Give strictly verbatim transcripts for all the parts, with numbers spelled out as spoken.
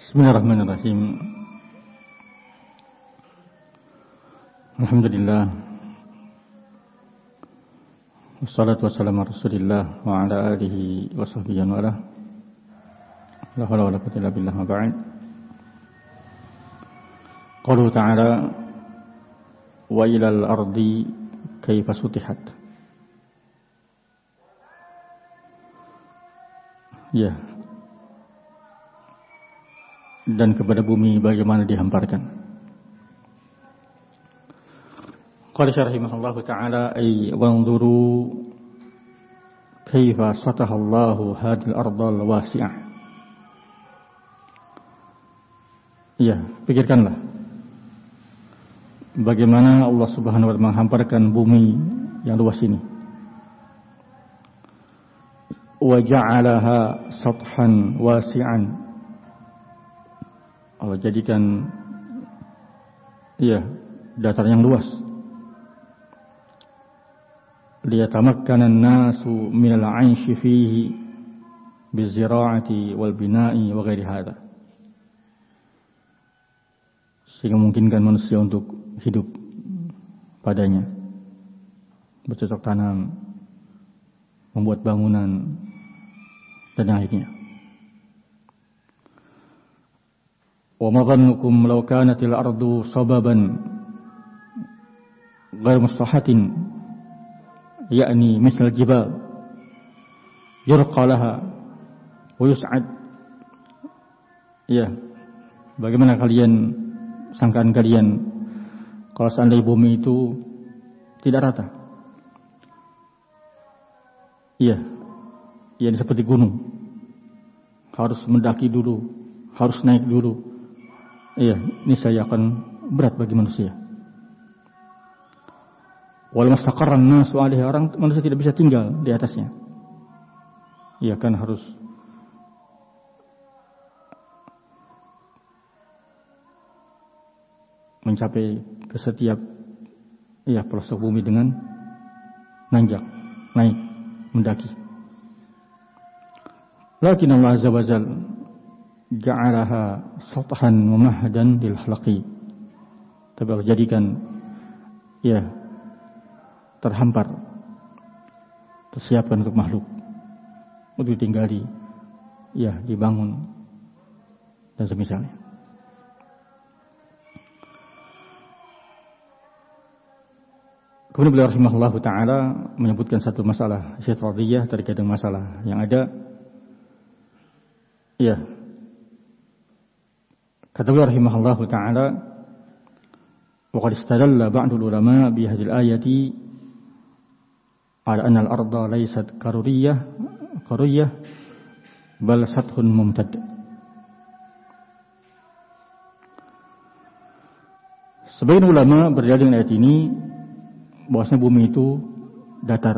Bismillahirrahmanirrahim. Alhamdulillah. Wassalatu wassalamu ala Rasulillah wa ala alihi wa sahbihi wa ala. La haula wala quwwata illa billah, ma ba'd. Qalu ta'ala wa ilal ardi kaifa sutihat. Ya. Dan kepada bumi bagaimana dihamparkan. Qala rahimahullahu ta'ala ay wanzuru kaifa satahallahu hadhil ardal wasi'ah. Ya, pikirkanlah bagaimana Allah Subhanahu wa taala menghamparkan bumi yang luas ini. Wa ja'alaha sathan wasi'an. Allah jadikan ya datar yang luas. Liyatamakkana an-nasu min al-'aishi fihi bizira'ati wal bina'i wa ghairi hadha. Sehingga memungkinkan manusia untuk hidup padanya, bercocok tanam, membuat bangunan dan yang lainnya. Wa ma dhannukum law kanatil ardu sababan ghairu mustahatin yakni misal jibal yurqa laha wa yus'ad. Ya, bagaimana kalian, sangkaan kalian kalau seandainya bumi itu tidak rata? Iya, yang seperti gunung, harus mendaki dulu, harus naik dulu. Iya, ini saya akan berat bagi manusia. Wal mustaqarran nasu alaihi, orang manusia tidak bisa tinggal di atasnya. Iya kan, harus mencapai ke setiap ya pelosok bumi dengan nanjak, naik, mendaki. Lakin Allah azza wajalla ja'alaha sathan wa mahdan lil khalqi. Tapi Allah jadikan ya terhampar, tersiapkan untuk makhluk untuk ditinggali, ya dibangun dan semisalnya. Kemudian beliau rahimahullahu ta'ala menyebutkan satu masalah istidradiyah terkait dengan masalah yang ada. Ya, kata beliau rahimahullahu ta'ala, wa qad istadalla ba'dul ulama bi hadhil ayati ala anna al-arda laysat karuriyah karuriyah bal sathun mumtad. Sebagian ulama berdalil dengan ayat ini bahwasanya bumi itu datar,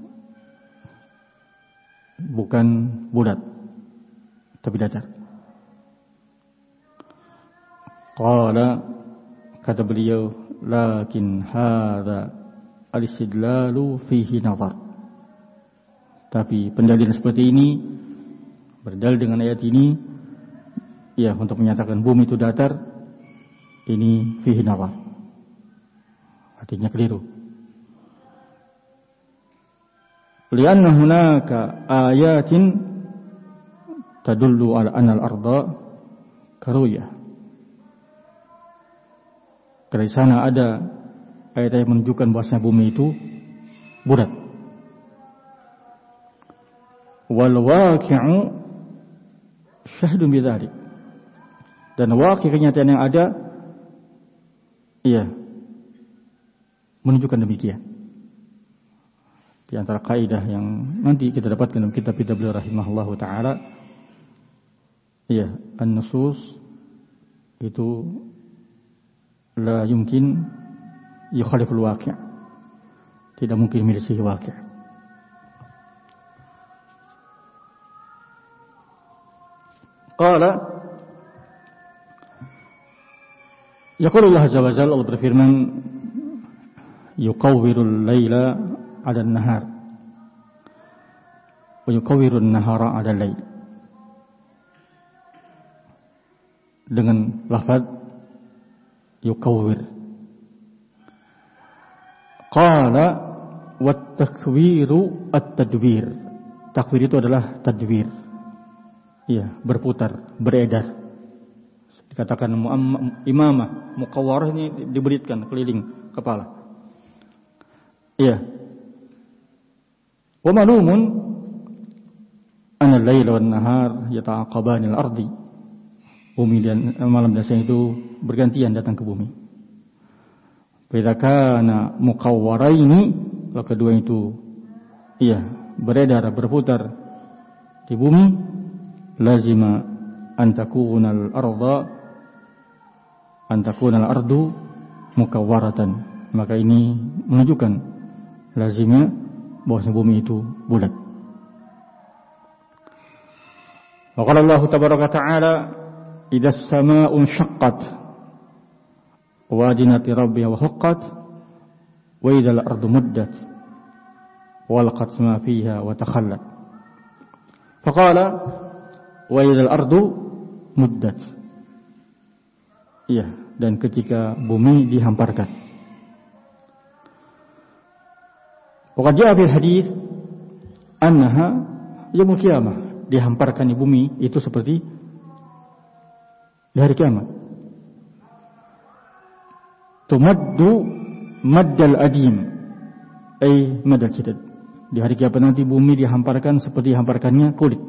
bukan bulat, tapi datar. Qala, kata beliau, lakin hadza al-istidlalu fihi nazar. Tapi pendalilan seperti ini, berdalil dengan ayat ini, ya untuk menyatakan bumi itu datar, ini fihi nazar, artinya keliru. Lianna hunaka ayatin tadullu ala anna al-arda karuyah. Karena di sana ada ayat yang menunjukkan bahwasanya bumi itu bulat. Wal waqi'u syahdun bidzalik. Dan waqi', kenyataan yang ada, iya, menunjukkan demikian. Di antara kaidah yang nanti kita dapatkan dalam kitab-kitab beliau rahimahullahu ta'ala, iya, an-nusus itu la yumkin yukhaliful waqi', tidak mungkin menyelisihi waqi'. Qala, yaqulu Allah azza wa jalla, Allah berfirman, yuqawwirul laila 'ala an-nahar wa yuqawwirun nahara 'ala al-lail. dengan lafaz yukawwir. Qala wat takwiru at-tadbir. Takwir itu adalah tadbir. Iya, berputar, beredar. Dikatakan imamah, mukawwarah ini dibelitkan keliling kepala. Iya. Wa ma'lumun anna al-laila wan nahar yata'aqabani al-ardi. Bumi dan malam dan siang itu bergantian datang ke bumi. Fa kana mukawwaraini, kalau kedua itu iya, beredar, berputar di bumi, lazima an takuna al-ardha antakuna al-ardu mukawwaratan, maka ini menunjukkan lazimnya bahwa bumi itu bulat. Wa qala Allah tabaraka ta'ala idza as-samaa'u inshaqqat wa adinat rabbiha wa huqqat wa idza al-ardu muddat wa alqat ma fiha wa takhallat. Faqala wa idza al-ardu muddat. Iya, dan ketika bumi dihamparkan. Waqad jaa fil hadits annaha yaumul qiyamah, dihamparkan di bumi itu seperti di hari kiamat. Tumaddu maddal adim, ay madal jadid. Di hari kiamat nanti bumi dihamparkan seperti hamparkannya kulit.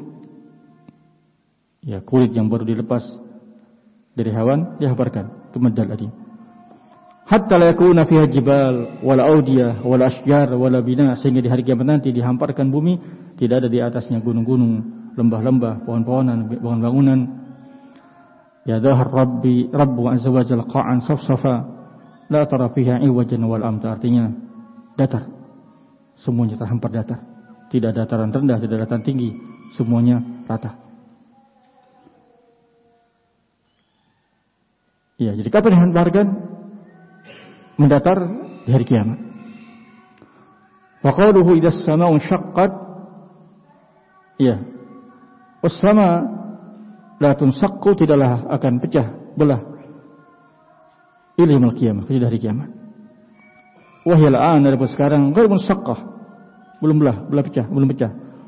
Ya, kulit yang baru dilepas dari hewan dihamparkan, itu maddal adim. Hatta la yakuna fiha jibal wala audiyah wala asjar wala bina, sehingga di hari kiamat nanti dihamparkan bumi, tidak ada di atasnya gunung-gunung, lembah-lembah, pohon-pohonan, bangunan-bangunan. Ya dhahar rabbi rabbu azza wa jalla qa'an safsafa la tara fiha iwajan wal amta, artinya datar, semuanya terhampar datar, tidak ada dataran rendah, tidak ada dataran tinggi, semuanya rata. Ya, jadi kapan dihamparkan? Mendatar di hari kiamat. Wa qawluhu idza as-samaa'u inshaqqat, ya, as-sama' la tunsaqqu, tidaklah akan pecah belah ila yaumil qiyamah, pada hari kiamat. Wa hiya al-an, dari sekarang ghairu munsaqqah, belum belah, belah pecah, belum pecah.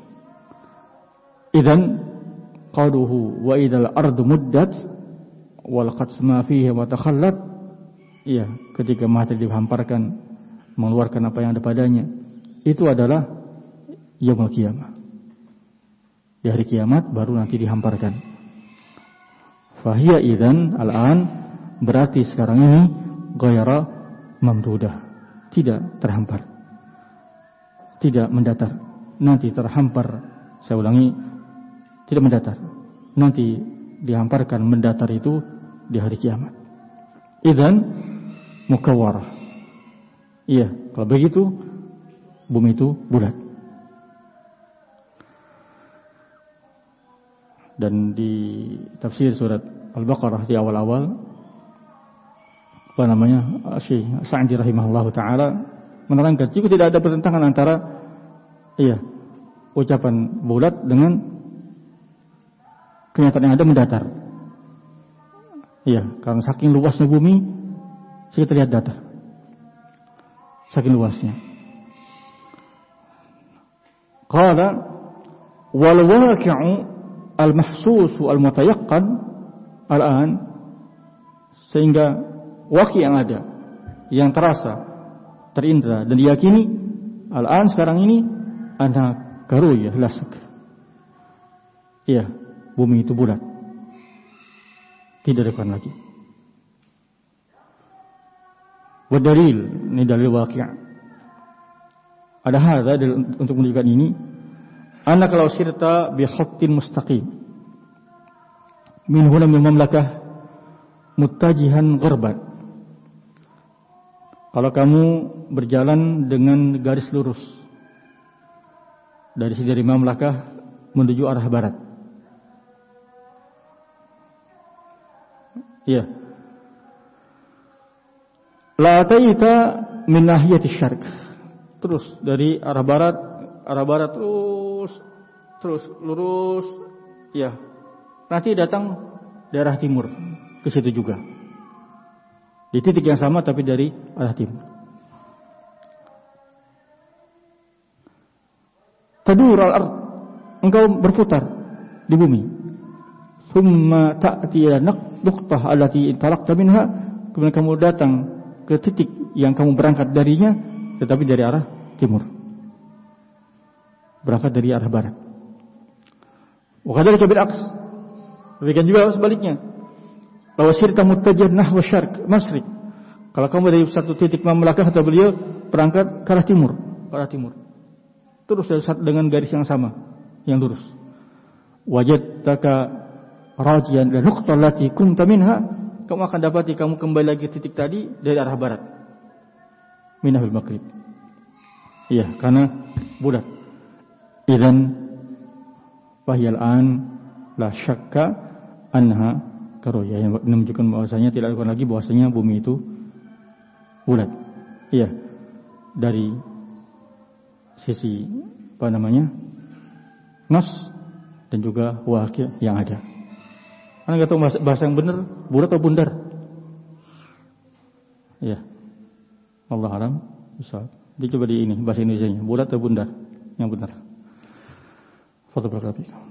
Idzan qawluhu wa idzal ardu muddat wal qatsma fiha wa takhallat, iya, ketika materi dihamparkan, mengeluarkan apa yang ada padanya, itu adalah yaumul qiyamah. Di hari kiamat baru nanti dihamparkan. Fahiya idzan al-an, berarti sekarang ini ghaira mamdudah, tidak terhampar, tidak mendatar. Nanti terhampar, saya ulangi, tidak mendatar. Nanti dihamparkan, mendatar itu di hari kiamat. Idzan mukawwarah. Iya, kalau begitu bumi itu bulat. Dan di tafsir surat Al-Baqarah di awal-awal, apa namanya, Syekh Sa'di rahimahullahu taala menerangkan juga tidak ada pertentangan antara iya, ucapan bulat dengan kenyataan yang ada mendatar. Iya, karena saking luasnya bumi, kita lihat datar. Saking luasnya. Qala wal waqi'u al-mahsus al-mutayaqqan al-an, sehingga waqi' yang ada, yang terasa, terindra dan diyakini al-an sekarang ini ana garuyah lasak. Iya, bumi itu bulat, tidak diragukan lagi. Wa dalil, ini dalil waqi'. Ada hadza untuk menunjukkan ini. Anna kalau sirta bi khattin mustaqim min huna min mamlakah muttajihan gharban, kalau kamu berjalan dengan garis lurus dari sini, dari mamlakah menuju arah barat, iya, la taita min nahiyati syarq, terus dari arah barat, arah barat terus terus lurus, ya, nanti datang daerah timur, ke situ juga. Di titik yang sama tapi dari arah timur. Tadur al-ard, engkau berputar di bumi. Thumma ta'ti ila nuqtah allati intalaqta minha, kemudian kamu datang ke titik yang kamu berangkat darinya, tetapi dari arah timur. Berangkat dari arah barat. Wa kadzalika bil aqs. Demikian juga sebaliknya. Law sirta muttajihan nahwa syarq, masriq. Kalau kamu dari satu titik memelakah, kata beliau, berangkat ke arah timur, ke arah timur. Terus dengan garis yang sama, yang lurus. Wajadtaka rajian ila nuqtah allati kunta minha, kamu akan dapati kamu kembali lagi titik tadi dari arah barat. Minahul maghrib. Iya, karena bulat. Idzan fahyal an la syakka anha karoya, yang menunjukkan bahwasanya tidak ada lagi bahwasanya bumi itu bulat. Iya. Dari sisi apa namanya? Nas dan juga waqi' yang ada. Anda enggak tahu bahasa yang benar, bulat atau bundar? Iya. Allah alam. Bisa. Dicoba di ini bahasa Indonesianya, bulat atau bundar? Yang benar. Foto berkapik.